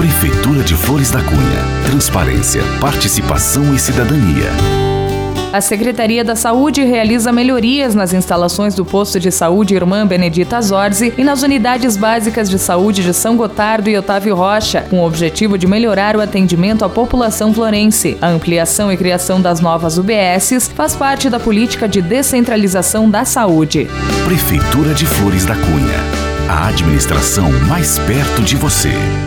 Prefeitura de Flores da Cunha. Transparência, participação e cidadania. A Secretaria da Saúde realiza melhorias nas instalações do Posto de Saúde Irmã Benedita Zorzi e nas unidades básicas de saúde de São Gotardo e Otávio Rocha, com o objetivo de melhorar o atendimento à população florense. A ampliação e criação das novas UBSs faz parte da política de descentralização da saúde. Prefeitura de Flores da Cunha. A administração mais perto de você.